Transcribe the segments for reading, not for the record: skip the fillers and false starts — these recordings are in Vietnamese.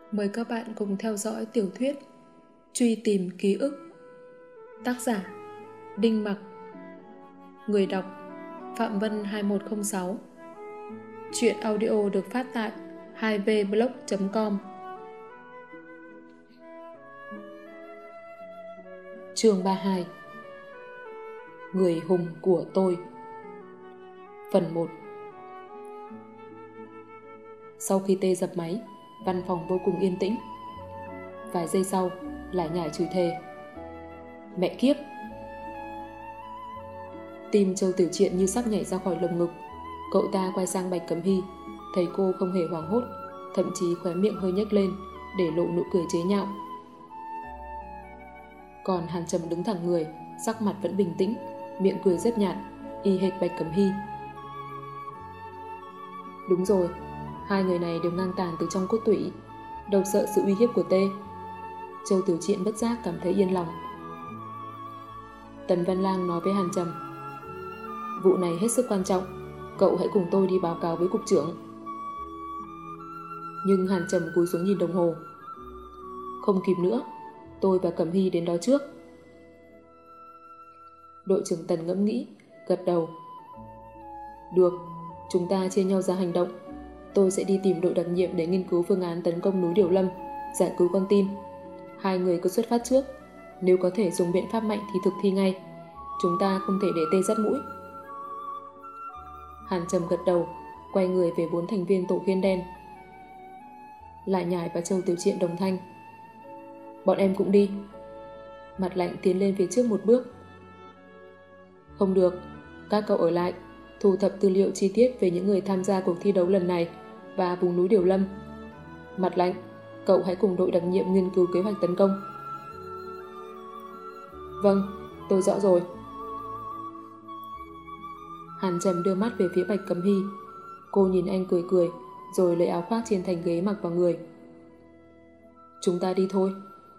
Mời các bạn cùng theo dõi tiểu thuyết Truy tìm ký ức. Tác giả Đinh Mặc. Người đọc Phạm Vân 2106. Truyện audio được phát tại 2vblog.com. Chương 32. Người hùng của tôi. Phần 1. Sau khi Tê dập máy, văn phòng vô cùng yên tĩnh. Vài giây sau, lại nhải chửi thề. Mẹ kiếp! Tim Châu Tiểu Triện như sắp nhảy ra khỏi lồng ngực. Cậu ta quay sang Bạch Cẩm Hy, thấy cô không hề hoảng hốt, thậm chí khóe miệng hơi nhếch lên để lộ nụ cười chế nhạo. Còn Hàn Trầm đứng thẳng người, sắc mặt vẫn bình tĩnh, miệng cười rất nhạt, y hệt Bạch Cẩm Hy. Đúng rồi, hai người này đều ngang tàn từ trong cốt tủy, đâu sợ sự uy hiếp của Tê. Châu Tiểu Triện bất giác cảm thấy yên lòng. Tần Văn Lang nói với Hàn Trầm, vụ này hết sức quan trọng, cậu hãy cùng tôi đi báo cáo với cục trưởng. Nhưng Hàn Trầm cúi xuống nhìn đồng hồ. Không kịp nữa, tôi và Cẩm Hy đến đó trước. Đội trưởng Tần ngẫm nghĩ, gật đầu. Được, chúng ta chia nhau ra hành động. Tôi sẽ đi tìm đội đặc nhiệm để nghiên cứu phương án tấn công núi Điều Lâm, giải cứu con tin. Hai người cứ xuất phát trước, nếu có thể dùng biện pháp mạnh thì thực thi ngay. Chúng ta không thể để Tê dắt mũi. Hàn Trầm gật đầu, quay người về 4 thành viên tổ khiên đen. Lại Nhải và Châu Tiểu Triện đồng thanh. Bọn em cũng đi. Mặt Lạnh tiến lên phía trước một bước. Không được, các cậu ở lại, thu thập tư liệu chi tiết về những người tham gia cuộc thi đấu lần này và vùng núi Điều Lâm. Mặt Lạnh, cậu hãy cùng đội đặc nhiệm nghiên cứu kế hoạch tấn công. Vâng, tôi rõ rồi. Hàn Trầm đưa mắt về phía Bạch Cẩm Hy. Cô nhìn anh cười cười, rồi lấy áo khoác trên thành ghế mặc vào người. Chúng ta đi thôi.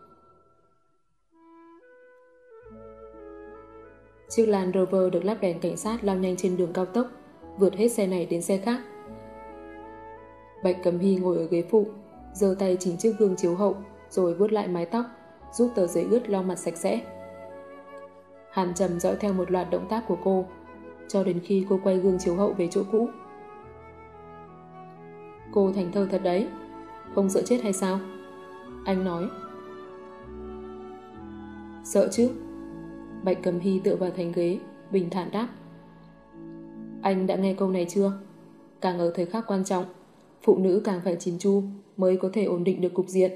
Chiếc Land Rover được lắp đèn cảnh sát lao nhanh trên đường cao tốc, vượt hết xe này đến xe khác. Bạch Cẩm Hy ngồi ở ghế phụ, giơ tay chỉnh chiếc gương chiếu hậu, rồi vuốt lại mái tóc, rút tờ giấy ướt lau mặt sạch sẽ. Hàn Trầm dõi theo một loạt động tác của cô, cho đến khi cô quay gương chiếu hậu về chỗ cũ. Cô thành thơ thật đấy, không sợ chết hay sao? Anh nói. Sợ chứ? Bạch Cẩm Hy tựa vào thành ghế, bình thản đáp. Anh đã nghe câu này chưa? Càng ở thời khắc quan trọng, phụ nữ càng phải chỉn chu mới có thể ổn định được cục diện.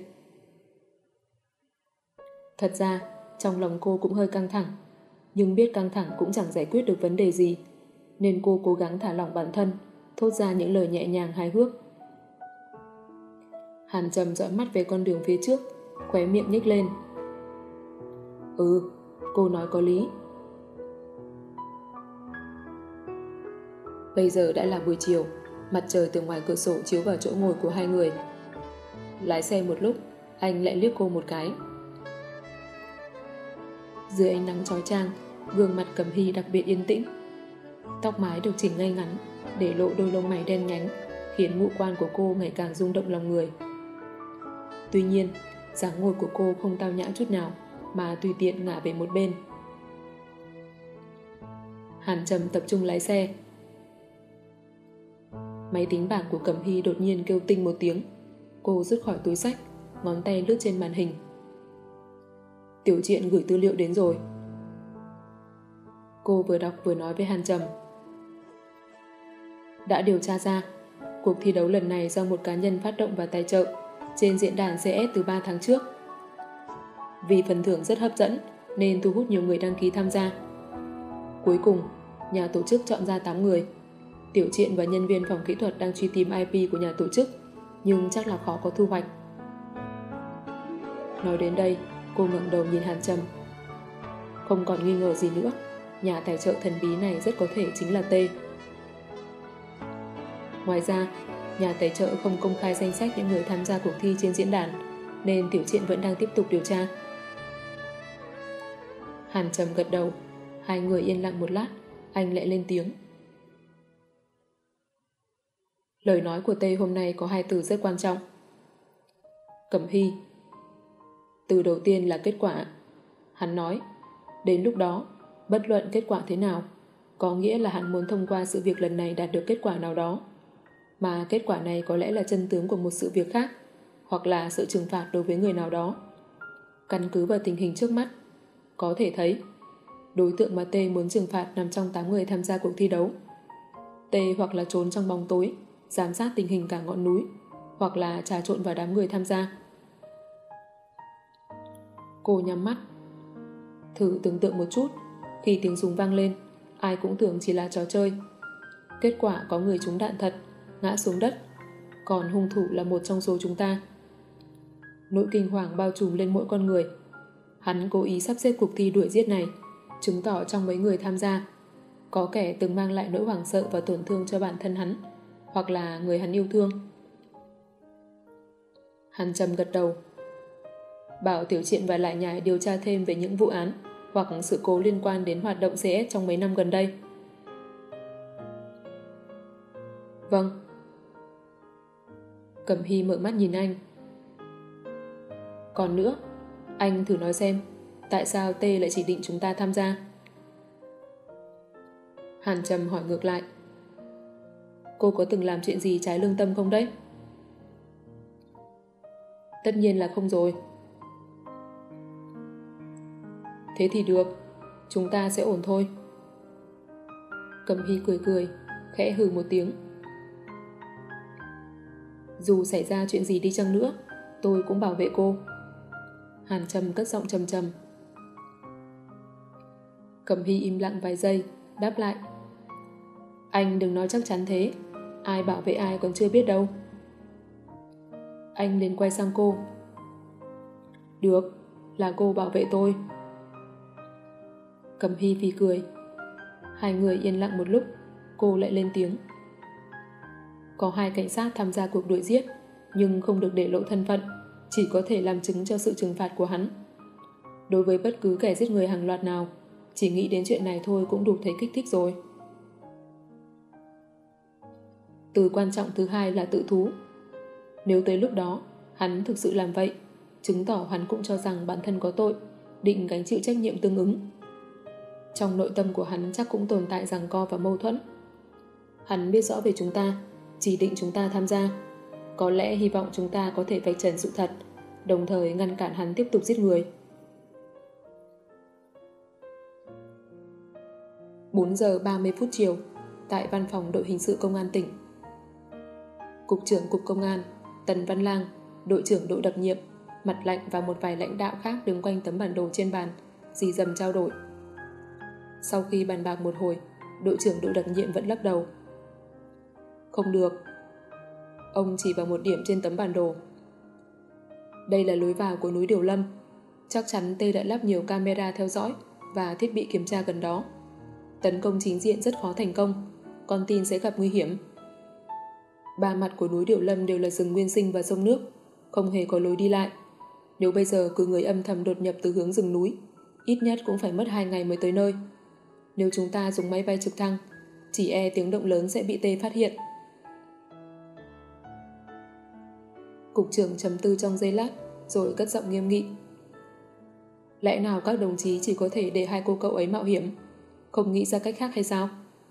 Thật ra, trong lòng cô cũng hơi căng thẳng, nhưng biết căng thẳng cũng chẳng giải quyết được vấn đề gì, nên cô cố gắng thả lỏng bản thân, thốt ra những lời nhẹ nhàng hài hước. Hàn Trầm dõi mắt về con đường phía trước, khóe miệng nhếch lên. Ừ, cô nói có lý. Bây giờ đã là buổi chiều, mặt trời từ ngoài cửa sổ chiếu vào chỗ ngồi của hai người. Lái xe một lúc, anh lại liếc cô một cái. Dưới ánh nắng chói chang, gương mặt Cẩm Hy đặc biệt yên tĩnh. Tóc mái được chỉnh ngay ngắn, để lộ đôi lông mày đen nhánh, khiến ngũ quan của cô ngày càng rung động lòng người. Tuy nhiên, dáng ngồi của cô không tao nhã chút nào, mà tùy tiện ngả về một bên. Hàn Trầm tập trung lái xe. Máy tính bảng của Cẩm Hy đột nhiên kêu tinh một tiếng. Cô rút khỏi túi xách, ngón tay lướt trên màn hình. Tiểu Triện gửi tư liệu đến rồi. Cô vừa đọc vừa nói với Hàn Trầm. Đã điều tra ra, cuộc thi đấu lần này do một cá nhân phát động và tài trợ trên diễn đàn CS từ 3 tháng trước. Vì phần thưởng rất hấp dẫn nên thu hút nhiều người đăng ký tham gia. Cuối cùng, nhà tổ chức chọn ra 8 người. Tiểu Triện và nhân viên phòng kỹ thuật đang truy tìm IP của nhà tổ chức, nhưng chắc là khó có thu hoạch. Nói đến đây, cô ngẩng đầu nhìn Hàn Trầm. Không còn nghi ngờ gì nữa, nhà tài trợ thần bí này rất có thể chính là Tê. Ngoài ra, nhà tài trợ không công khai danh sách những người tham gia cuộc thi trên diễn đàn, nên Tiểu Triện vẫn đang tiếp tục điều tra. Hàn Trầm gật đầu, hai người yên lặng một lát, anh lại lên tiếng. Lời nói của Tê hôm nay có hai từ rất quan trọng. Cẩm Hy. Từ đầu tiên là kết quả. Hắn nói, đến lúc đó, bất luận kết quả thế nào, có nghĩa là hắn muốn thông qua sự việc lần này đạt được kết quả nào đó. Mà kết quả này có lẽ là chân tướng của một sự việc khác, hoặc là sự trừng phạt đối với người nào đó. Căn cứ vào tình hình trước mắt, có thể thấy đối tượng mà T muốn trừng phạt nằm trong 8 người tham gia cuộc thi đấu. T hoặc là trốn trong bóng tối, giám sát tình hình cả ngọn núi, hoặc là trà trộn vào đám người tham gia. Cô nhắm mắt. Thử tưởng tượng một chút, khi tiếng súng vang lên, ai cũng tưởng chỉ là trò chơi. Kết quả có người trúng đạn thật, ngã xuống đất, còn hung thủ là một trong số chúng ta. Nỗi kinh hoàng bao trùm lên mỗi con người. Hắn cố ý sắp xếp cuộc thi đuổi giết này, chứng tỏ trong mấy người tham gia, có kẻ từng mang lại nỗi hoảng sợ và tổn thương cho bản thân hắn, hoặc là người hắn yêu thương. Hắn trầm gật đầu. Bảo Tiểu Triện và Lại Nhải điều tra thêm về những vụ án hoặc sự cố liên quan đến hoạt động CS trong mấy năm gần đây. Vâng. Cẩm Hy mở mắt nhìn anh. Còn nữa, anh thử nói xem, tại sao T lại chỉ định chúng ta tham gia? Hàn Trầm hỏi ngược lại. Cô có từng làm chuyện gì trái lương tâm không đấy? Tất nhiên là không rồi. Thế thì được, chúng ta sẽ ổn thôi. Cẩm Hy cười cười, khẽ hừ một tiếng. Dù xảy ra chuyện gì đi chăng nữa, tôi cũng bảo vệ cô. Hàn Trầm cất giọng trầm trầm. Cẩm Hy im lặng vài giây, đáp lại. Anh đừng nói chắc chắn thế, ai bảo vệ ai còn chưa biết đâu. Anh liền quay sang cô. Được, là cô bảo vệ tôi. Cẩm Hy phì cười. Hai người yên lặng một lúc, cô lại lên tiếng. Có 2 cảnh sát tham gia cuộc đuổi giết, nhưng không được để lộ thân phận, chỉ có thể làm chứng cho sự trừng phạt của hắn. Đối với bất cứ kẻ giết người hàng loạt nào, chỉ nghĩ đến chuyện này thôi cũng đủ thấy kích thích rồi. Từ quan trọng thứ 2 là tự thú. Nếu tới lúc đó hắn thực sự làm vậy, chứng tỏ hắn cũng cho rằng bản thân có tội, định gánh chịu trách nhiệm tương ứng. Trong nội tâm của hắn chắc cũng tồn tại giằng co và mâu thuẫn. Hắn biết rõ về chúng ta, chỉ định chúng ta tham gia, có lẽ hy vọng chúng ta có thể vạch trần sự thật, đồng thời ngăn cản hắn tiếp tục giết người. 4 giờ 30 phút chiều, tại văn phòng đội hình sự công an tỉnh. Cục trưởng Cục Công an, Tần Văn Lang, đội trưởng đội đặc nhiệm, Mặt Lạnh và một vài lãnh đạo khác đứng quanh tấm bản đồ trên bàn, rì rầm trao đổi. Sau khi bàn bạc một hồi, đội trưởng đội đặc nhiệm vẫn lắc đầu. Không được. Ông chỉ vào một điểm trên tấm bản đồ. Đây là lối vào của núi Điều Lâm. Chắc chắn T đã lắp nhiều camera theo dõi và thiết bị kiểm tra gần đó. Tấn công chính diện rất khó thành công, con tin sẽ gặp nguy hiểm. 3 mặt của núi Điều Lâm đều là rừng nguyên sinh và sông nước, không hề có lối đi lại. Nếu bây giờ cử người âm thầm đột nhập từ hướng rừng núi, ít nhất cũng phải mất 2 ngày mới tới nơi. Nếu chúng ta dùng máy bay trực thăng, chỉ e tiếng động lớn sẽ bị T phát hiện. Cục trưởng trầm tư trong giây lát, rồi cất giọng nghiêm nghị. Lẽ nào các đồng chí chỉ có thể để 2 cô cậu ấy mạo hiểm, không nghĩ ra cách khác hay sao?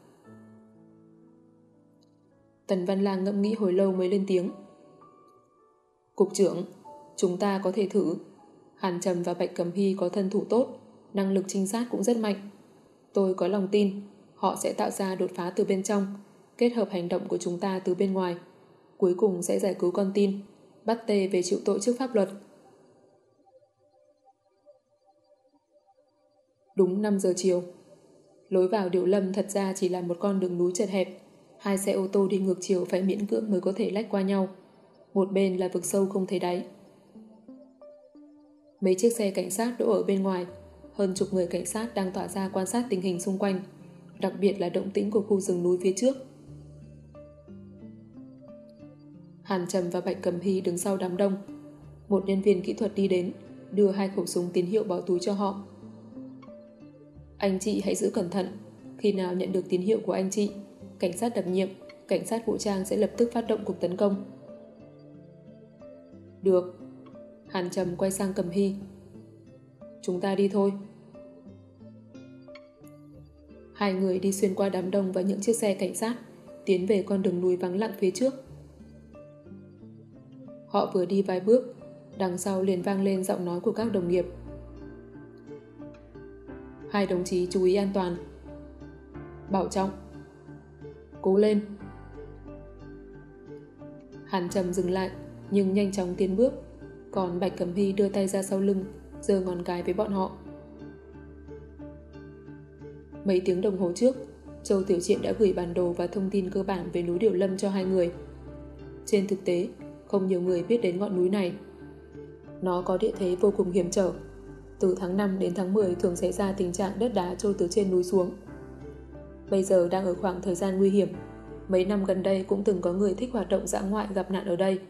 Tần Văn Lang ngẫm nghĩ hồi lâu mới lên tiếng. Cục trưởng, chúng ta có thể thử. Hàn Trầm và Bạch Cẩm Hy có thân thủ tốt, năng lực trinh sát cũng rất mạnh. Tôi có lòng tin họ sẽ tạo ra đột phá từ bên trong, kết hợp hành động của chúng ta từ bên ngoài, cuối cùng sẽ giải cứu con tin, bắt T về chịu tội trước pháp luật. Đúng 5 giờ chiều. Lối vào Điều Lâm thật ra chỉ là một con đường núi chật hẹp. 2 xe ô tô đi ngược chiều phải miễn cưỡng mới có thể lách qua nhau. Một bên là vực sâu không thấy đáy. Mấy chiếc xe cảnh sát đỗ ở bên ngoài. Hơn chục người cảnh sát đang tỏa ra quan sát tình hình xung quanh, đặc biệt là động tĩnh của khu rừng núi phía trước. Hàn Trầm và Bạch Cẩm Hy đứng sau đám đông. Một nhân viên kỹ thuật đi đến, đưa 2 khẩu súng tín hiệu bỏ túi cho họ. Anh chị hãy giữ cẩn thận. Khi nào nhận được tín hiệu của anh chị, cảnh sát đặc nhiệm, cảnh sát vũ trang sẽ lập tức phát động cuộc tấn công. Được, Hàn Trầm quay sang Cẩm Hy. Chúng ta đi thôi. Hai người đi xuyên qua đám đông và những chiếc xe cảnh sát, tiến về con đường núi vắng lặng phía trước. Họ vừa đi vài bước, đằng sau liền vang lên giọng nói của các đồng nghiệp. Hai đồng chí chú ý an toàn. Bảo trọng. Cố lên. Hàn Trầm dừng lại, nhưng nhanh chóng tiến bước, còn Bạch Cẩm Hy đưa tay ra sau lưng, giơ ngón cái với bọn họ. Mấy tiếng đồng hồ trước, Châu Tiểu Triện đã gửi bản đồ và thông tin cơ bản về núi Điều Lâm cho hai người. Trên thực tế, không nhiều người biết đến ngọn núi này. Nó có địa thế vô cùng hiểm trở. Từ tháng 5 đến tháng 10 thường xảy ra tình trạng đất đá trôi từ trên núi xuống. Bây giờ đang ở khoảng thời gian nguy hiểm. Mấy năm gần đây cũng từng có người thích hoạt động dã ngoại gặp nạn ở đây.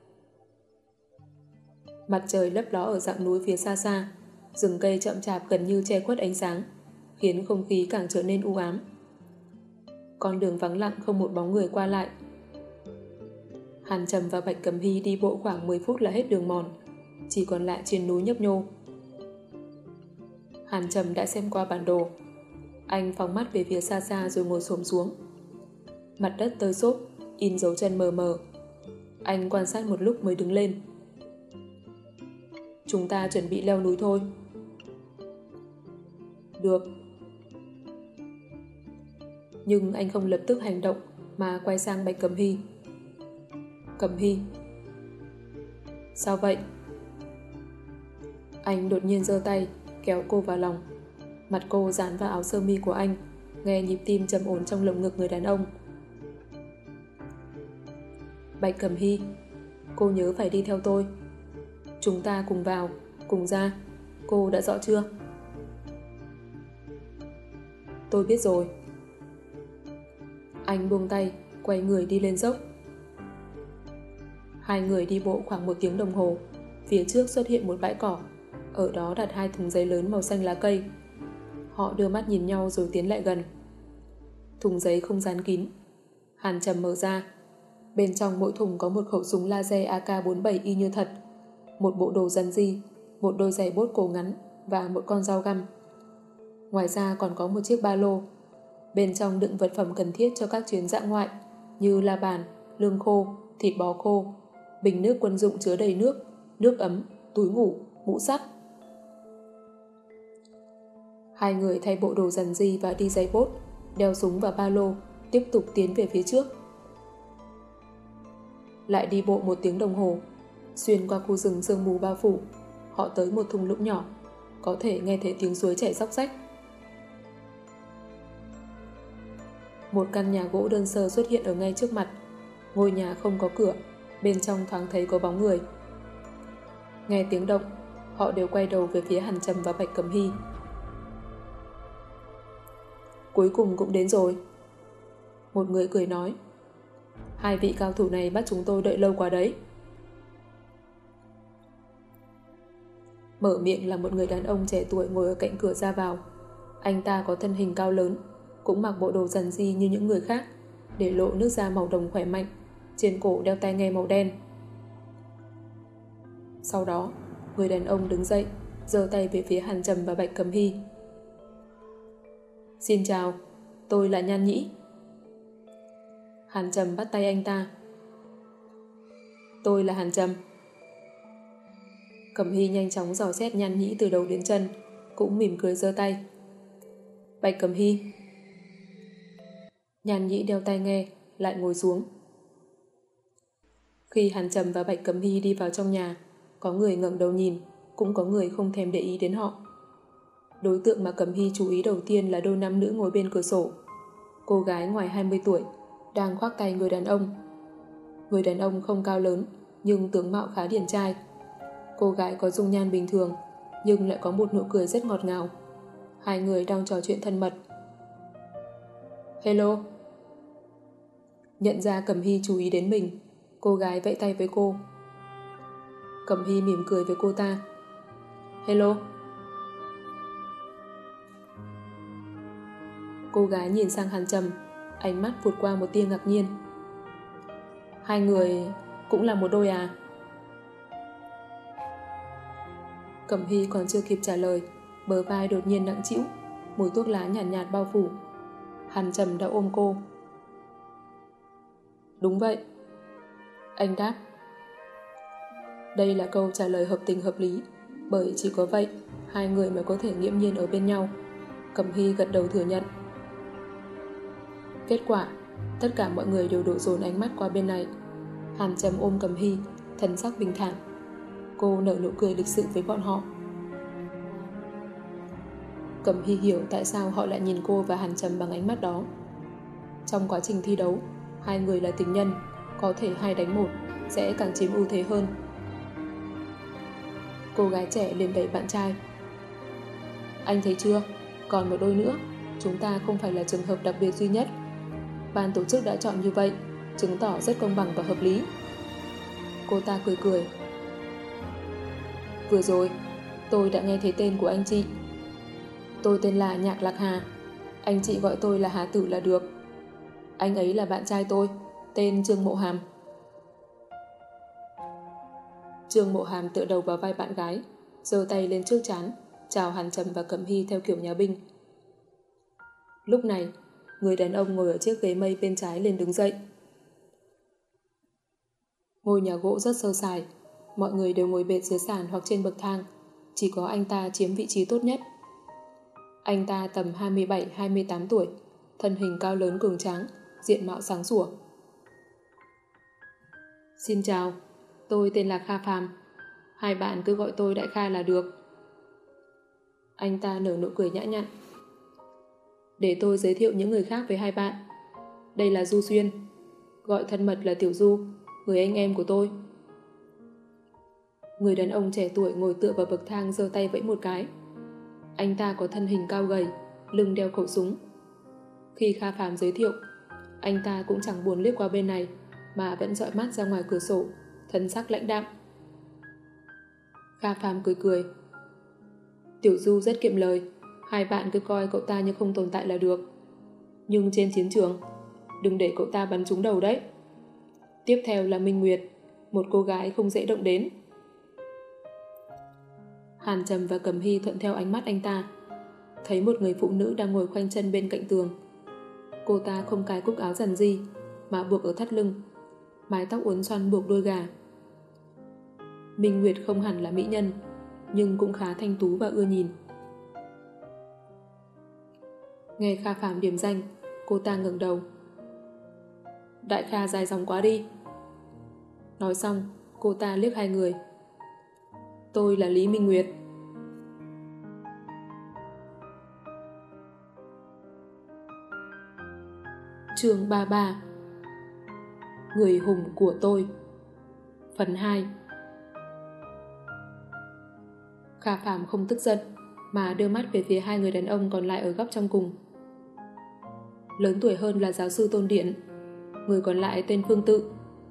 Mặt trời lấp ló ở dặng núi phía xa xa, rừng cây chậm chạp gần như che khuất ánh sáng, khiến không khí càng trở nên u ám. Con đường vắng lặng không một bóng người qua lại. Hàn Trầm và Bạch Cẩm Hy đi bộ khoảng 10 phút là hết đường mòn, chỉ còn lại trên núi nhấp nhô. Hàn Trầm đã xem qua bản đồ. Anh phóng mắt về phía xa xa rồi ngồi xổm xuống. Mặt đất tơi xốp, in dấu chân mờ mờ. Anh quan sát một lúc mới đứng lên. Chúng ta chuẩn bị leo núi thôi. Được. Nhưng anh không lập tức hành động mà quay sang Bạch Cẩm Hy. Cẩm Hy. Sao vậy? Anh đột nhiên giơ tay kéo cô vào lòng. Mặt cô dán vào áo sơ mi của anh, nghe nhịp tim trầm ổn trong lồng ngực người đàn ông. Bạch Cẩm Hy, cô nhớ phải đi theo tôi. Chúng ta cùng vào, cùng ra. Cô đã rõ chưa? Tôi biết rồi. Anh buông tay, quay người đi lên dốc. Hai người đi bộ khoảng 1 tiếng đồng hồ. Phía trước xuất hiện một bãi cỏ. Ở đó đặt 2 thùng giấy lớn màu xanh lá cây. Họ đưa mắt nhìn nhau rồi tiến lại gần. Thùng giấy không dán kín. Hàn Trầm mở ra. Bên trong mỗi thùng có một khẩu súng laser AK-47 y như thật, một bộ đồ răn di, một đôi giày bốt cổ ngắn và một con dao găm. Ngoài ra còn có một chiếc ba lô. Bên trong đựng vật phẩm cần thiết cho các chuyến dã ngoại như la bàn, lương khô, thịt bò khô, bình nước quân dụng chứa đầy nước, nước ấm, túi ngủ, mũ sắt. Hai người thay bộ đồ rằn di và đi giày bốt, đeo súng và ba lô, tiếp tục tiến về phía trước. Lại đi bộ 1 tiếng đồng hồ, xuyên qua khu rừng sương mù bao phủ, họ tới một thung lũng nhỏ, có thể nghe thấy tiếng suối chảy róc rách. Một căn nhà gỗ đơn sơ xuất hiện ở ngay trước mặt. Ngôi nhà không có cửa, bên trong thoáng thấy có bóng người. Nghe tiếng động, họ đều quay đầu về phía Hàn Trầm và Bạch Cẩm Hy. Cuối cùng cũng đến rồi. Một người cười nói. Hai vị cao thủ này bắt chúng tôi đợi lâu quá đấy. Mở miệng là một người đàn ông trẻ tuổi ngồi ở cạnh cửa ra vào. Anh ta có thân hình cao lớn, cũng mặc bộ đồ rằn di như những người khác, để lộ nước da màu đồng khỏe mạnh, trên cổ đeo tai nghe màu đen. Sau đó, người đàn ông đứng dậy, giơ tay về phía Hàn Trầm và Bạch Cẩm Hy. Xin chào, tôi là Nhan Nhĩ. Hàn Trầm bắt tay anh ta. Tôi là Hàn Trầm. Cẩm Hy nhanh chóng dò xét Nhan Nhĩ từ đầu đến chân, cũng mỉm cười giơ tay. Bạch Cẩm Hy. Nhan Nhĩ đeo tai nghe, lại ngồi xuống. Khi Hàn Trầm và Bạch Cẩm Hy đi vào trong nhà, có người ngẩng đầu nhìn, cũng có người không thèm để ý đến họ. Đối tượng mà Cẩm Hy chú ý đầu tiên là đôi nam nữ ngồi bên cửa sổ. Cô gái ngoài 20 tuổi, đang khoác tay người đàn ông. Người đàn ông không cao lớn, nhưng tướng mạo khá điển trai. Cô gái có dung nhan bình thường, nhưng lại có một nụ cười rất ngọt ngào. Hai người đang trò chuyện thân mật. Hello. Nhận ra Cẩm Hy chú ý đến mình, cô gái vẫy tay với cô. Cẩm Hy mỉm cười với cô ta. Hello. Cô gái nhìn sang Hàn Trầm, ánh mắt vụt qua một tia ngạc nhiên. Hai người cũng là một đôi à? Cẩm Hy còn chưa kịp trả lời, bờ vai đột nhiên nặng trĩu, mùi thuốc lá nhàn nhạt bao phủ. Hàn Trầm đã ôm cô. Đúng vậy. Anh đáp. Đây là câu trả lời hợp tình hợp lý, bởi chỉ có vậy hai người mới có thể nghiễm nhiên ở bên nhau. Cẩm Hy gật đầu thừa nhận. Kết quả, tất cả mọi người đều đổ dồn ánh mắt qua bên này. Hàn Trầm ôm Cẩm Hy, thần sắc bình thản. Cô nở nụ cười lịch sự với bọn họ. Cẩm Hy hiểu tại sao họ lại nhìn cô và Hàn Trầm bằng ánh mắt đó. Trong quá trình thi đấu, hai người là tình nhân, có thể 2 đánh 1 sẽ càng chiếm ưu thế hơn. Cô gái trẻ liền đẩy bạn trai. Anh thấy chưa? Còn một đôi nữa, chúng ta không phải là trường hợp đặc biệt duy nhất. Ban tổ chức đã chọn như vậy, chứng tỏ rất công bằng và hợp lý. Cô ta cười cười. Vừa rồi, tôi đã nghe thấy tên của anh chị. Tôi tên là Nhạc Lạc Hà. Anh chị gọi tôi là Hà Tử là được. Anh ấy là bạn trai tôi, tên Trương Mộ Hàm. Trương Mộ Hàm tựa đầu vào vai bạn gái, giơ tay lên trước trán, chào Hàn Trầm và Cẩm Hy theo kiểu nhà binh. Lúc này, người đàn ông ngồi ở chiếc ghế mây bên trái lên đứng dậy. Ngôi nhà gỗ rất sơ sài, mọi người đều ngồi bệt dưới sàn hoặc trên bậc thang, chỉ có anh ta chiếm vị trí tốt nhất. Anh ta tầm 27-28 tuổi, thân hình cao lớn cường tráng, diện mạo sáng sủa. Xin chào, tôi tên là Kha Phàm. Hai bạn cứ gọi tôi Đại Kha là được. Anh ta nở nụ cười nhã nhặn. Để tôi giới thiệu những người khác với hai bạn. Đây là Du Xuyên, gọi thân mật là Tiểu Du, người anh em của tôi. Người đàn ông trẻ tuổi ngồi tựa vào bậc thang giơ tay vẫy một cái. Anh ta có thân hình cao gầy, lưng đeo khẩu súng. Khi Kha Phàm giới thiệu, anh ta cũng chẳng buồn liếc qua bên này mà vẫn dõi mắt ra ngoài cửa sổ, thân sắc lãnh đạm. Kha Phàm cười cười. Tiểu Du rất kiệm lời, hai bạn cứ coi cậu ta như không tồn tại là được. Nhưng trên chiến trường, đừng để cậu ta bắn trúng đầu đấy. Tiếp theo là Minh Nguyệt, một cô gái không dễ động đến. Hàn Trầm và Cẩm Hy thuận theo ánh mắt anh ta, thấy một người phụ nữ đang ngồi khoanh chân bên cạnh tường. Cô ta không cài cúc áo rằn ri mà buộc ở thắt lưng, mái tóc uốn xoăn buộc đuôi gà. Minh Nguyệt không hẳn là mỹ nhân, nhưng cũng khá thanh tú và ưa nhìn. Nghe Kha Phàm điểm danh, cô ta ngẩng đầu. Đại Kha dài dòng quá đi. Nói xong, cô ta liếc hai người. Tôi là Lý Minh Nguyệt. Chương 33. Người hùng của tôi. Phần 2. Kha Phàm không tức giận mà đưa mắt về phía hai người đàn ông còn lại ở góc trong cùng. Lớn tuổi hơn là giáo sư Tôn Điện, người còn lại tên Phương Tự.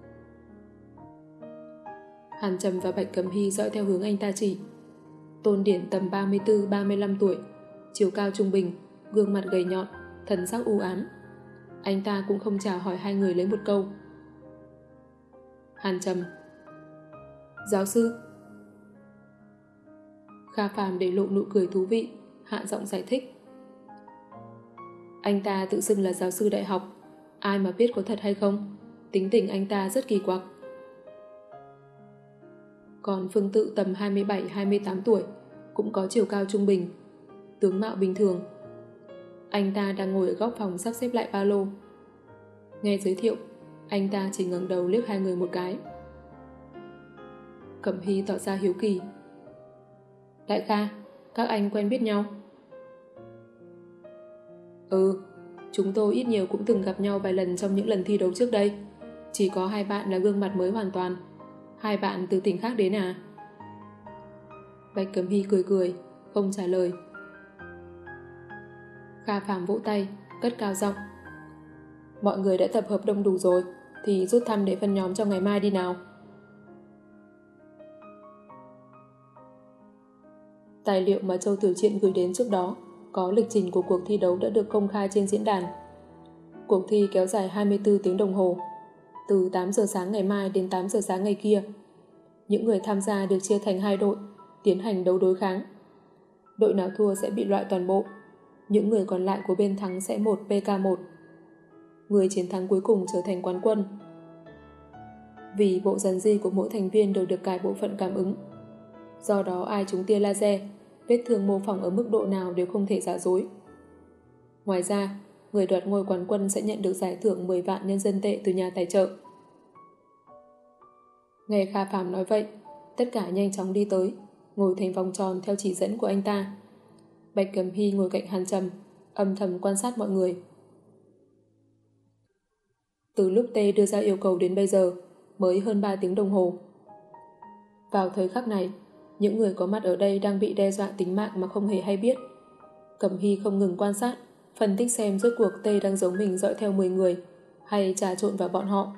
Hàn Trầm và Bạch Cẩm Hy dõi theo hướng anh ta chỉ. Tôn Điển tầm 34-35 tuổi, chiều cao trung bình, gương mặt gầy nhọn, thần sắc u ám. Anh ta cũng không chào hỏi hai người lấy một câu. Hàn Trầm. Giáo sư. Kha Phàm để lộ nụ cười thú vị, hạ giọng giải thích. Anh ta tự xưng là giáo sư đại học, ai mà biết có thật hay không. Tính tình anh ta rất kỳ quặc. Còn Phương Tự tầm 27-28 tuổi, cũng có chiều cao trung bình, tướng mạo bình thường. Anh ta đang ngồi ở góc phòng sắp xếp lại ba lô. Nghe giới thiệu, anh ta chỉ ngẩng đầu liếc hai người một cái. Cẩm Hy tỏ ra hiếu kỳ. Đại Kha, các anh quen biết nhau? Ừ, chúng tôi ít nhiều cũng từng gặp nhau vài lần trong những lần thi đấu trước đây. Chỉ có hai bạn là gương mặt mới hoàn toàn. Hai bạn từ tỉnh khác đến à? Bạch Cẩm Hy cười cười, không trả lời. Kha Phàm vỗ tay, cất cao giọng. Mọi người đã tập hợp đông đủ rồi, thì rút thăm để phân nhóm trong ngày mai đi nào. Tài liệu mà Châu Tiểu Triện gửi đến trước đó có lịch trình của cuộc thi đấu đã được công khai trên diễn đàn. Cuộc thi kéo dài 24 tiếng đồng hồ, từ 8 giờ sáng ngày mai đến 8 giờ sáng ngày kia. Những người tham gia được chia thành hai đội, tiến hành đấu đối kháng. Đội nào thua sẽ bị loại toàn bộ. Những người còn lại của bên thắng sẽ 1 PK1. Người chiến thắng cuối cùng trở thành quán quân. Vì bộ dàn di của mỗi thành viên đều được cài bộ phận cảm ứng. Do đó ai trúng tia laser, vết thương mô phỏng ở mức độ nào đều không thể giả dối. Ngoài ra, người đoạt ngôi quán quân sẽ nhận được giải thưởng 10 vạn nhân dân tệ từ nhà tài trợ. Nghe Kha Phàm nói vậy, tất cả nhanh chóng đi tới, ngồi thành vòng tròn theo chỉ dẫn của anh ta. Bạch Cẩm Hy ngồi cạnh Hàn Trầm, âm thầm quan sát mọi người. Từ lúc T đưa ra yêu cầu đến bây giờ, mới hơn 3 tiếng đồng hồ. Vào thời khắc này, những người có mặt ở đây đang bị đe dọa tính mạng mà không hề hay biết. Cẩm Hy không ngừng quan sát, phân tích xem rốt cuộc T đang giống mình dõi theo 10 người, hay trà trộn vào bọn họ.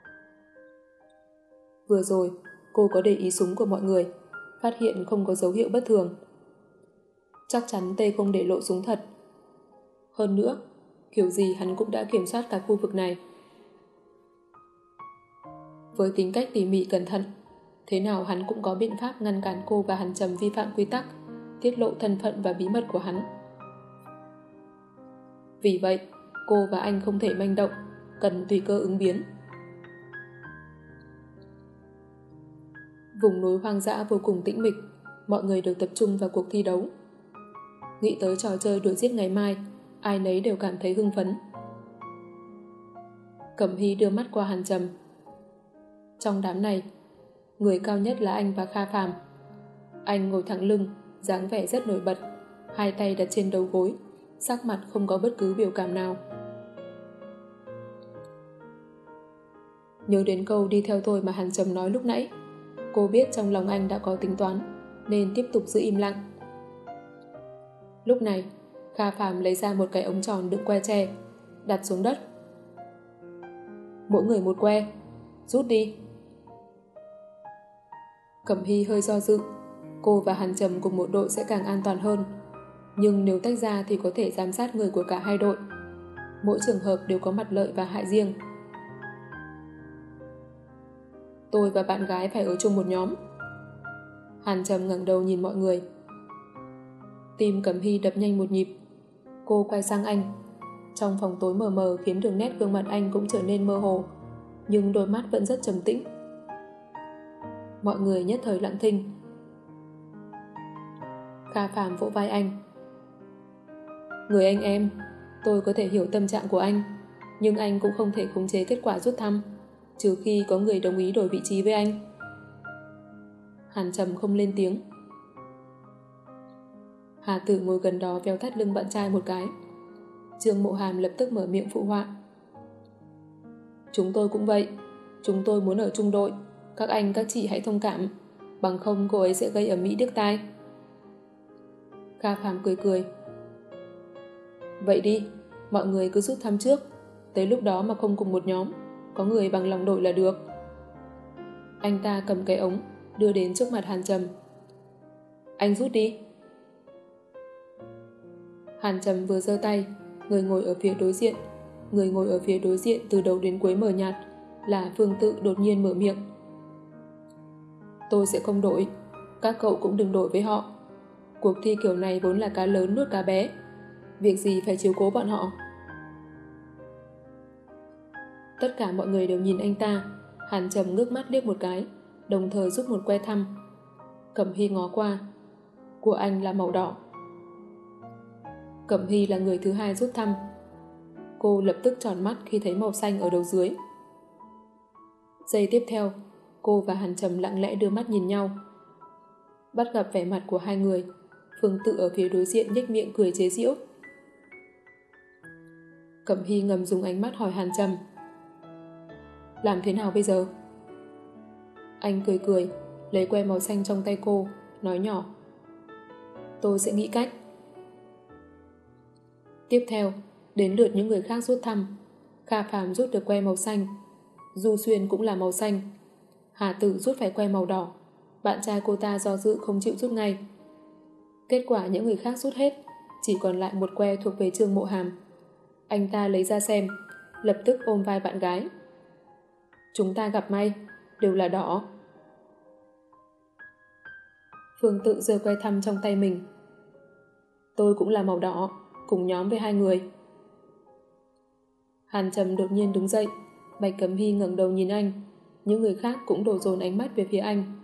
Vừa rồi, cô có để ý súng của mọi người, phát hiện không có dấu hiệu bất thường. Chắc chắn T không để lộ súng thật. Hơn nữa, kiểu gì hắn cũng đã kiểm soát cả khu vực này. Với tính cách tỉ mỉ cẩn thận, thế nào hắn cũng có biện pháp ngăn cản cô và Hàn Trầm vi phạm quy tắc, tiết lộ thân phận và bí mật của hắn. Vì vậy, cô và anh không thể manh động, cần tùy cơ ứng biến. Vùng núi hoang dã vô cùng tĩnh mịch, mọi người đều tập trung vào cuộc thi đấu. Nghĩ tới trò chơi đuổi giết ngày mai, ai nấy đều cảm thấy hưng phấn. Cẩm Hy đưa mắt qua Hàn Trầm. Trong đám này, người cao nhất là anh và Kha Phàm. Anh ngồi thẳng lưng, dáng vẻ rất nổi bật, hai tay đặt trên đầu gối, sắc mặt không có bất cứ biểu cảm nào. Nhớ đến câu đi theo tôi mà Hàn Trầm nói lúc nãy, cô biết trong lòng anh đã có tính toán, nên tiếp tục giữ im lặng. Lúc này, Kha Phàm lấy ra một cái ống tròn đựng que tre, đặt xuống đất. Mỗi người một que, rút đi. Cẩm Hy hơi do dự, cô và Hàn Trầm cùng một đội sẽ càng an toàn hơn. Nhưng nếu tách ra thì có thể giám sát người của cả hai đội. Mỗi trường hợp đều có mặt lợi và hại riêng. Tôi và bạn gái phải ở chung một nhóm. Hàn Trầm ngẩng đầu nhìn mọi người. Tim Cẩm Hy đập nhanh một nhịp. Cô quay sang anh. Trong phòng tối mờ mờ khiến đường nét gương mặt anh cũng trở nên mơ hồ, nhưng đôi mắt vẫn rất trầm tĩnh. Mọi người nhất thời lặng thinh. Kha Phàm vỗ vai anh. Người anh em, tôi có thể hiểu tâm trạng của anh, nhưng anh cũng không thể khống chế kết quả rút thăm, trừ khi có người đồng ý đổi vị trí với anh. Hàn Trầm không lên tiếng. Hà Tử ngồi gần đó véo thắt lưng bạn trai một cái. Trương Mộ Hàm lập tức mở miệng phụ họa. Chúng tôi cũng vậy, chúng tôi muốn ở chung đội, các anh các chị hãy thông cảm, bằng không cô ấy sẽ gây ầm ĩ điếc tai. Kha Phàm cười cười. Vậy đi, mọi người cứ rút thăm trước, tới lúc đó mà không cùng một nhóm, có người bằng lòng đội là được. Anh ta cầm cái ống, đưa đến trước mặt Hàn Trầm. Anh rút đi. Hàn Trầm vừa giơ tay, người ngồi ở phía đối diện từ đầu đến cuối mờ nhạt là Phương Tự đột nhiên mở miệng. Tôi sẽ không đổi, các cậu cũng đừng đổi với họ. Cuộc thi kiểu này vốn là cá lớn nuốt cá bé, việc gì phải chiếu cố bọn họ. Tất cả mọi người đều nhìn anh ta. Hàn Trầm ngước mắt liếc một cái, đồng thời rút một que thăm. Cẩm Hy ngó qua. Của anh là màu đỏ. Cẩm Hy là người thứ hai rút thăm. Cô lập tức tròn mắt khi thấy màu xanh ở đầu dưới. Giây tiếp theo, cô và Hàn Trầm lặng lẽ đưa mắt nhìn nhau. Bắt gặp vẻ mặt của hai người, Phương Tự ở phía đối diện nhếch miệng cười chế giễu. Cẩm Hy ngầm dùng ánh mắt hỏi Hàn Trầm. Làm thế nào bây giờ? Anh cười cười, lấy que màu xanh trong tay cô, nói nhỏ. Tôi sẽ nghĩ cách. Tiếp theo, đến lượt những người khác rút thăm. Kha Phàm rút được que màu xanh. Du Xuyên cũng là màu xanh. Hà Tử rút phải que màu đỏ. Bạn trai cô ta do dự không chịu rút ngay. Kết quả những người khác rút hết, chỉ còn lại một que thuộc về Trương Mộ Hàm. Anh ta lấy ra xem, lập tức ôm vai bạn gái. Chúng ta gặp may, đều là đỏ. Phương Tự giơ que thăm trong tay mình. Tôi cũng là màu đỏ, cùng nhóm với hai người. Hàn Trầm đột nhiên đứng dậy, Bạch Cẩm Hy ngẩng đầu nhìn anh. Những người khác cũng đổ dồn ánh mắt về phía anh.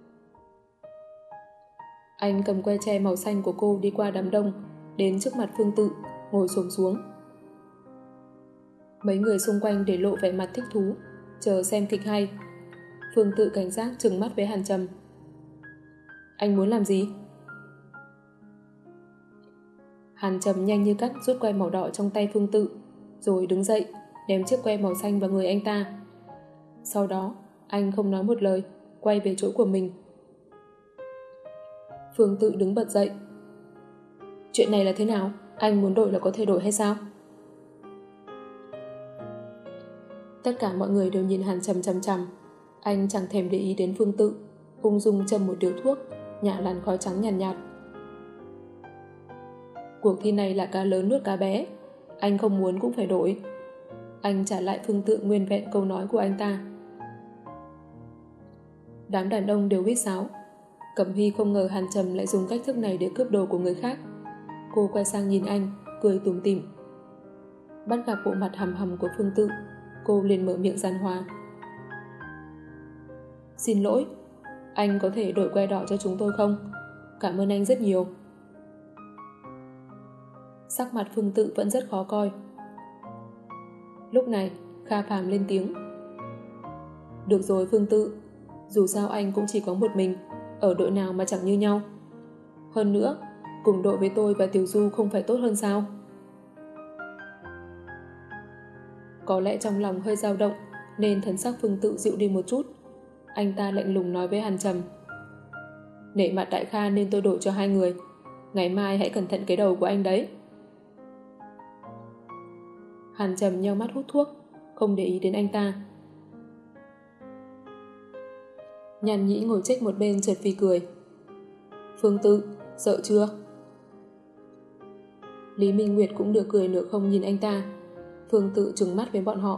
Anh cầm que tre màu xanh của cô đi qua đám đông, đến trước mặt Phương Tự, ngồi xổm xuống. Mấy người xung quanh để lộ vẻ mặt thích thú, chờ xem kịch hay. Phương Tự cảnh giác trừng mắt với Hàn Trầm. Anh muốn làm gì? Hàn Trầm nhanh như cắt rút que màu đỏ trong tay Phương Tự, rồi đứng dậy, ném chiếc que màu xanh vào người anh ta. Sau đó, anh không nói một lời, quay về chỗ của mình. Phương Tự đứng bật dậy. Chuyện này là thế nào? Anh muốn đổi là có thể đổi hay sao? Tất cả mọi người đều nhìn Hàn Trầm chằm chằm. Anh chẳng thèm để ý đến Phương Tự, ung dung châm một điếu thuốc, nhả làn khói trắng nhàn nhạt. Cuộc thi này là cá lớn nuốt cá bé, anh không muốn cũng phải đổi. Anh trả lại Phương Tự nguyên vẹn câu nói của anh ta. Đám đàn ông đều huýt sáo. Cẩm Hy không ngờ Hàn Trầm lại dùng cách thức này để cướp đồ của người khác. Cô quay sang nhìn anh, cười tủm tỉm. Bắt gặp bộ mặt hầm hầm của Phương Tự, cô liền mở miệng giàn hòa. Xin lỗi, anh có thể đổi que đỏ cho chúng tôi không? Cảm ơn anh rất nhiều. Sắc mặt Phương Tự vẫn rất khó coi. Lúc này, Kha Phàm lên tiếng. Được rồi Phương Tự, dù sao anh cũng chỉ có một mình, ở đội nào mà chẳng như nhau. Hơn nữa, cùng đội với tôi và Tiểu Du không phải tốt hơn sao? Có lẽ trong lòng hơi dao động, nên thần sắc Phương Tự dịu đi một chút. Anh ta lạnh lùng nói với Hàn Trầm. Nể mặt đại Kha nên tôi đổi cho hai người. Ngày mai hãy cẩn thận cái đầu của anh đấy. Hàn Trầm nheo mắt hút thuốc, không để ý đến anh ta. Nhàn Nhĩ ngồi chếch một bên chợt phì cười. Phương Tự, sợ chưa? Lý Minh Nguyệt cũng được cười nửa không nhìn anh ta. Phương Tự trừng mắt với bọn họ.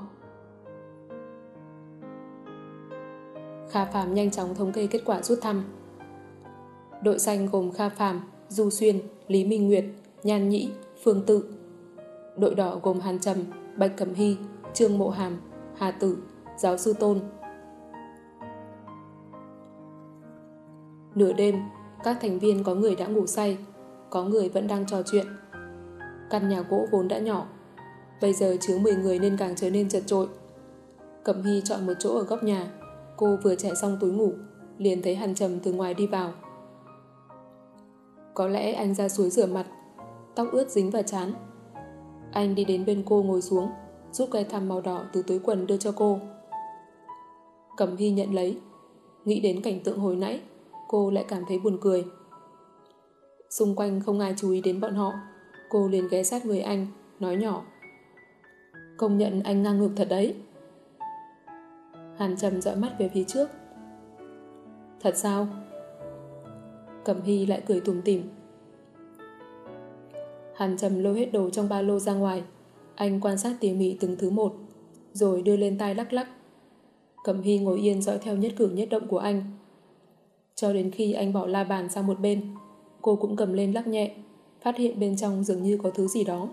Kha Phàm nhanh chóng thống kê kết quả rút thăm. Đội xanh gồm Kha Phàm, Du Xuyên, Lý Minh Nguyệt, Nhan Nhĩ, Phương Tự. Đội đỏ gồm Hàn Trầm, Bạch Cẩm Hy, Trương Mộ Hàm, Hà Tử, Giáo sư Tôn. Nửa đêm, các thành viên có người đã ngủ say, có người vẫn đang trò chuyện. Căn nhà gỗ vốn đã nhỏ, bây giờ chứa 10 người nên càng trở nên chật chội. Cẩm Hy chọn một chỗ ở góc nhà. Cô vừa chạy xong túi ngủ, liền thấy Hàn Trầm từ ngoài đi vào. Có lẽ anh ra suối rửa mặt, tóc ướt dính vào trán. Anh đi đến bên cô ngồi xuống, rút que thăm màu đỏ từ túi quần đưa cho cô. Cẩm Hy nhận lấy. Nghĩ đến cảnh tượng hồi nãy, cô lại cảm thấy buồn cười. Xung quanh không ai chú ý đến bọn họ. Cô liền ghé sát người anh, nói nhỏ. Công nhận anh ngang ngược thật đấy. Hàn Trầm dõi mắt về phía trước. Thật sao? Cẩm Hy lại cười tủm tỉm. Hàn Trầm lôi hết đồ trong ba lô ra ngoài. Anh quan sát tỉ mỉ từng thứ một, rồi đưa lên tai lắc lắc. Cẩm Hy ngồi yên dõi theo nhất cử nhất động của anh. Cho đến khi anh bỏ la bàn sang một bên, cô cũng cầm lên lắc nhẹ, phát hiện bên trong dường như có thứ gì đó.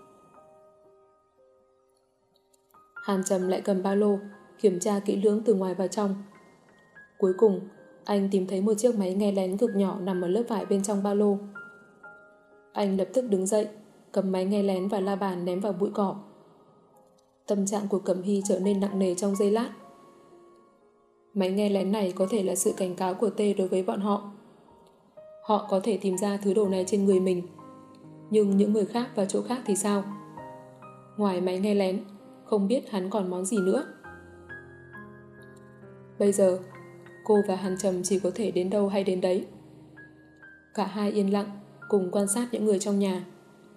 Hàn Trầm lại cầm ba lô, kiểm tra kỹ lưỡng từ ngoài vào trong. Cuối cùng, anh tìm thấy một chiếc máy nghe lén cực nhỏ nằm ở lớp vải bên trong ba lô. Anh lập tức đứng dậy, cầm máy nghe lén và la bàn ném vào bụi cỏ. Tâm trạng của Cẩm Hy trở nên nặng nề trong giây lát. Máy nghe lén này có thể là sự cảnh cáo của T đối với bọn họ. Họ có thể tìm ra thứ đồ này trên người mình. Nhưng những người khác và chỗ khác thì sao? Ngoài máy nghe lén, không biết hắn còn món gì nữa. Bây giờ, cô và Hàn Trầm chỉ có thể đến đâu hay đến đấy. Cả hai yên lặng, cùng quan sát những người trong nhà.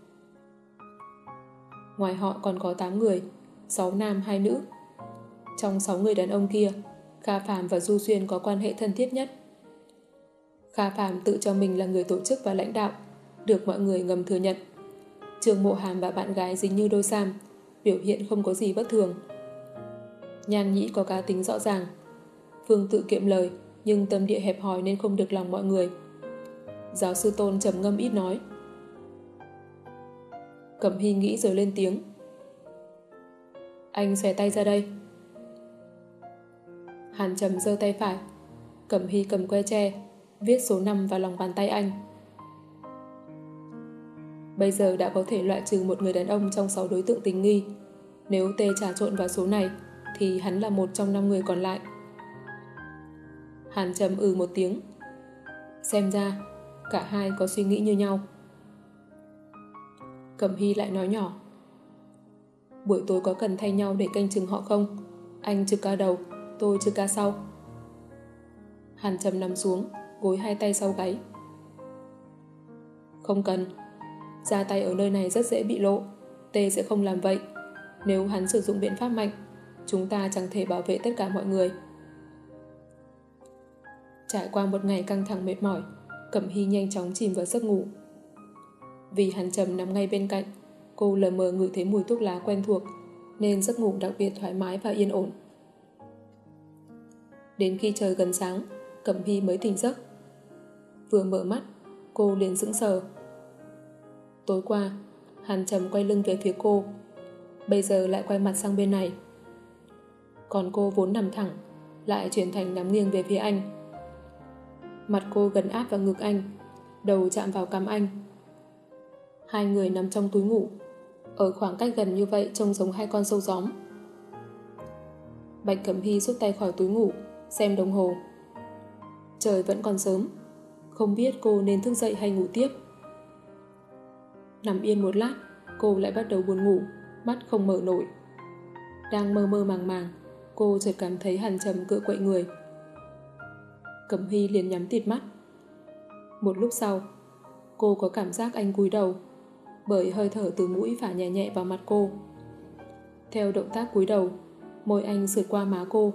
Ngoài họ còn có 8 người, 6 nam 2 nữ. Trong 6 người đàn ông kia, Kha Phàm và Du Xuyên có quan hệ thân thiết nhất. Kha Phàm tự cho mình là người tổ chức và lãnh đạo, được mọi người ngầm thừa nhận. Trương Mộ Hàm và bạn gái dính như đôi sam, biểu hiện không có gì bất thường. Nhan Nhĩ có cá tính rõ ràng. Phương Tự kiệm lời, nhưng tâm địa hẹp hòi nên không được lòng mọi người, Giáo sư Tôn trầm ngâm ít nói. Cẩm Hy nghĩ rồi lên tiếng. Anh xòe tay ra đây. Hàn Trầm giơ tay phải. Cẩm Hy cầm que tre, viết số 5 vào lòng bàn tay anh. Bây giờ đã có thể loại trừ một người đàn ông trong 6 đối tượng tình nghi. Nếu T trà trộn vào số này thì hắn là một trong 5 người còn lại. Hàn Trầm một tiếng. Xem ra cả hai có suy nghĩ như nhau. Cẩm Hy lại nói nhỏ. Buổi tối có cần thay nhau để canh chừng họ không? Anh trực ca đầu, tôi trực ca sau. Hàn Trầm nằm xuống, gối hai tay sau gáy. Không cần. Ra tay ở nơi này rất dễ bị lộ. T sẽ không làm vậy. Nếu hắn sử dụng biện pháp mạnh, chúng ta chẳng thể bảo vệ tất cả mọi người. Trải qua một ngày căng thẳng mệt mỏi, Cẩm Hy nhanh chóng chìm vào giấc ngủ. Vì Hàn Trầm nằm ngay bên cạnh, cô lờ mờ ngửi thấy mùi thuốc lá quen thuộc, nên giấc ngủ đặc biệt thoải mái và yên ổn. Đến khi trời gần sáng, Cẩm Hy mới tỉnh giấc. Vừa mở mắt, cô liền sững sờ. Tối qua, Hàn Trầm quay lưng về phía cô, bây giờ lại quay mặt sang bên này. Còn cô vốn nằm thẳng, lại chuyển thành nằm nghiêng về phía anh. Mặt cô gần áp vào ngực anh, đầu chạm vào cằm anh. Hai người nằm trong túi ngủ, ở khoảng cách gần như vậy trông giống hai con sâu gióm. Bạch Cẩm Hy rút tay khỏi túi ngủ, xem đồng hồ. Trời vẫn còn sớm, không biết cô nên thức dậy hay ngủ tiếp. Nằm yên một lát, cô lại bắt đầu buồn ngủ, mắt không mở nổi. Đang mơ mơ màng màng, cô chợt cảm thấy Hàn Trầm cựa quậy người. Cẩm Hy liền nhắm tịt mắt. Một lúc sau, cô có cảm giác anh cúi đầu, bởi hơi thở từ mũi phả nhẹ nhẹ vào mặt cô. Theo động tác cúi đầu, môi anh sượt qua má cô.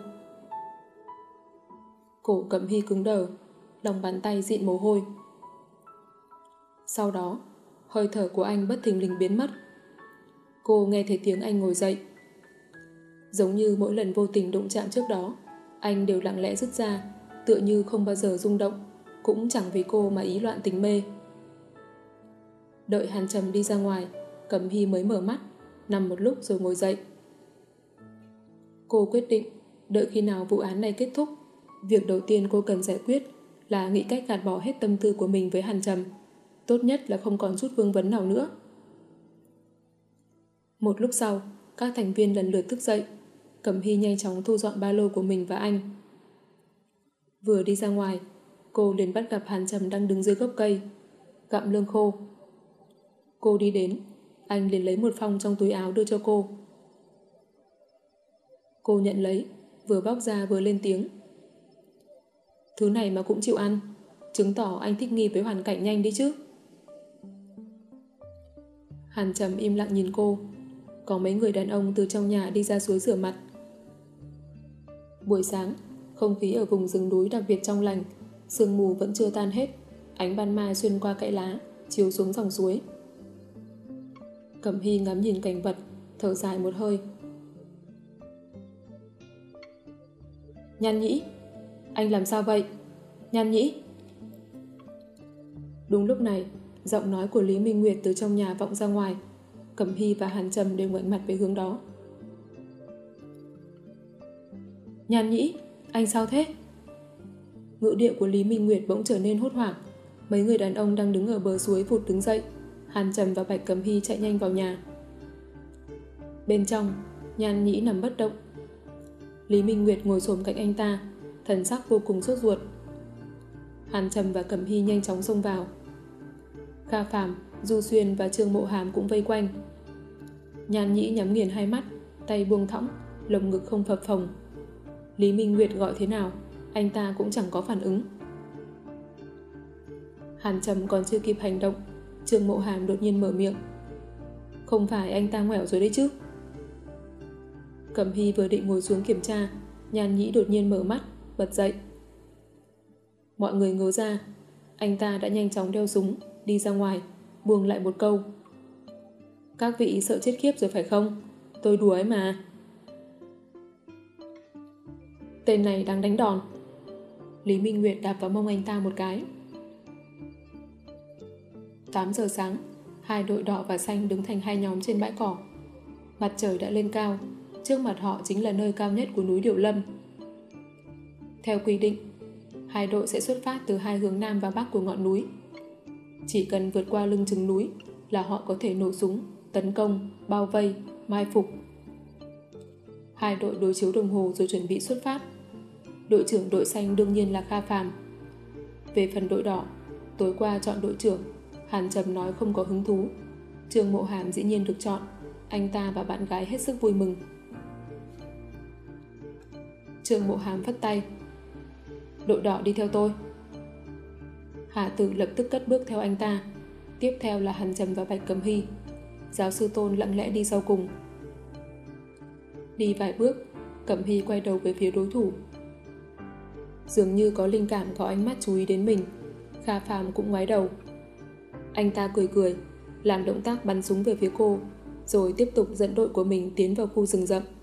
Cổ Cẩm Hy cứng đờ, lòng bàn tay dịn mồ hôi. Sau đó, hơi thở của anh bất thình lình biến mất. Cô nghe thấy tiếng anh ngồi dậy. Giống như mỗi lần vô tình đụng chạm trước đó, anh đều lặng lẽ rứt ra, tựa như không bao giờ rung động, cũng chẳng vì cô mà ý loạn tình mê. Đợi Hàn Trầm đi ra ngoài, Cẩm Hy mới mở mắt, nằm một lúc rồi ngồi dậy. Cô quyết định, đợi khi nào vụ án này kết thúc, việc đầu tiên cô cần giải quyết là nghĩ cách gạt bỏ hết tâm tư của mình với Hàn Trầm. Tốt nhất là không còn chút vương vấn nào nữa. Một lúc sau, các thành viên lần lượt thức dậy. Cẩm Hy nhanh chóng thu dọn ba lô của mình và anh. Vừa đi ra ngoài, cô liền bắt gặp Hàn Trầm đang đứng dưới gốc cây, gặm lương khô. Cô đi đến, anh liền lấy một phong trong túi áo đưa cho cô. Cô nhận lấy, vừa bóc ra vừa lên tiếng. Thứ này mà cũng chịu ăn, chứng tỏ anh thích nghi với hoàn cảnh nhanh đi chứ. Hàn Trầm im lặng nhìn cô. Có mấy người đàn ông từ trong nhà đi ra suối rửa mặt. Buổi sáng, không khí ở vùng rừng núi đặc biệt trong lành, sương mù vẫn chưa tan hết, ánh ban mai xuyên qua kẽ lá, chiếu xuống dòng suối. Cẩm Hy ngắm nhìn cảnh vật, thở dài một hơi. Nhan Nhĩ, anh làm sao vậy? Nhan Nhĩ. Đúng lúc này, giọng nói của Lý Minh Nguyệt từ trong nhà vọng ra ngoài. Cẩm Hy và Hàn Trầm đều ngoảnh mặt về hướng đó. Nhan Nhĩ, anh sao thế? Ngữ điệu của Lý Minh Nguyệt bỗng trở nên hốt hoảng. Mấy người đàn ông đang đứng ở bờ suối vụt đứng dậy. Hàn Trầm và Bạch Cẩm Hy chạy nhanh vào nhà. Bên trong, Nhan Nhĩ nằm bất động. Lý Minh Nguyệt ngồi xổm cạnh anh ta, thần sắc vô cùng sốt ruột. Hàn Trầm và Cẩm Hy nhanh chóng xông vào. Kha Phàm, Du Xuyên và Trương Mộ Hàm cũng vây quanh. Nhan Nhĩ nhắm nghiền hai mắt, tay buông thõng, lồng ngực không phập phồng. Lý Minh Nguyệt gọi thế nào, anh ta cũng chẳng có phản ứng. Hàn Trầm còn chưa kịp hành động, Trương Mộ Hàm đột nhiên mở miệng. Không phải anh ta ngoẻo rồi đấy chứ? Cẩm Hy vừa định ngồi xuống kiểm tra, Nhan Nhĩ đột nhiên mở mắt, bật dậy. Mọi người ngớ ra, anh ta đã nhanh chóng đeo súng, đi ra ngoài, buông lại một câu. Các vị sợ chết khiếp rồi phải không? Tôi đùa ấy mà. Tên này đang đánh đòn. Lý Minh Nguyệt đạp vào mông anh ta một cái. 8 giờ sáng, hai đội đỏ và xanh đứng thành hai nhóm trên bãi cỏ. Mặt trời đã lên cao, trước mặt họ chính là nơi cao nhất của núi Điểu Lâm. Theo quy định, hai đội sẽ xuất phát từ hai hướng nam và bắc của ngọn núi. Chỉ cần vượt qua lưng chừng núi là họ có thể nổ súng, tấn công, bao vây, mai phục. Hai đội đối chiếu đồng hồ rồi chuẩn bị xuất phát. Đội trưởng đội xanh đương nhiên là Kha Phàm. Về phần đội đỏ, tối qua chọn đội trưởng, Hàn Trầm nói không có hứng thú. Trương Mộ Hàm dĩ nhiên được chọn, anh ta và bạn gái hết sức vui mừng. Trương Mộ Hàm phất tay. Đội đỏ đi theo tôi. Hà Tử lập tức cất bước theo anh ta. Tiếp theo là Hàn Trầm và Bạch Cẩm Hy. Giáo sư Tôn lặng lẽ đi sau cùng. Đi vài bước, Cẩm Hy quay đầu về phía đối thủ. Dường như có linh cảm có ánh mắt chú ý đến mình, Kha Phàm cũng ngoái đầu. Anh ta cười cười, làm động tác bắn súng về phía cô, rồi tiếp tục dẫn đội của mình tiến vào khu rừng rậm.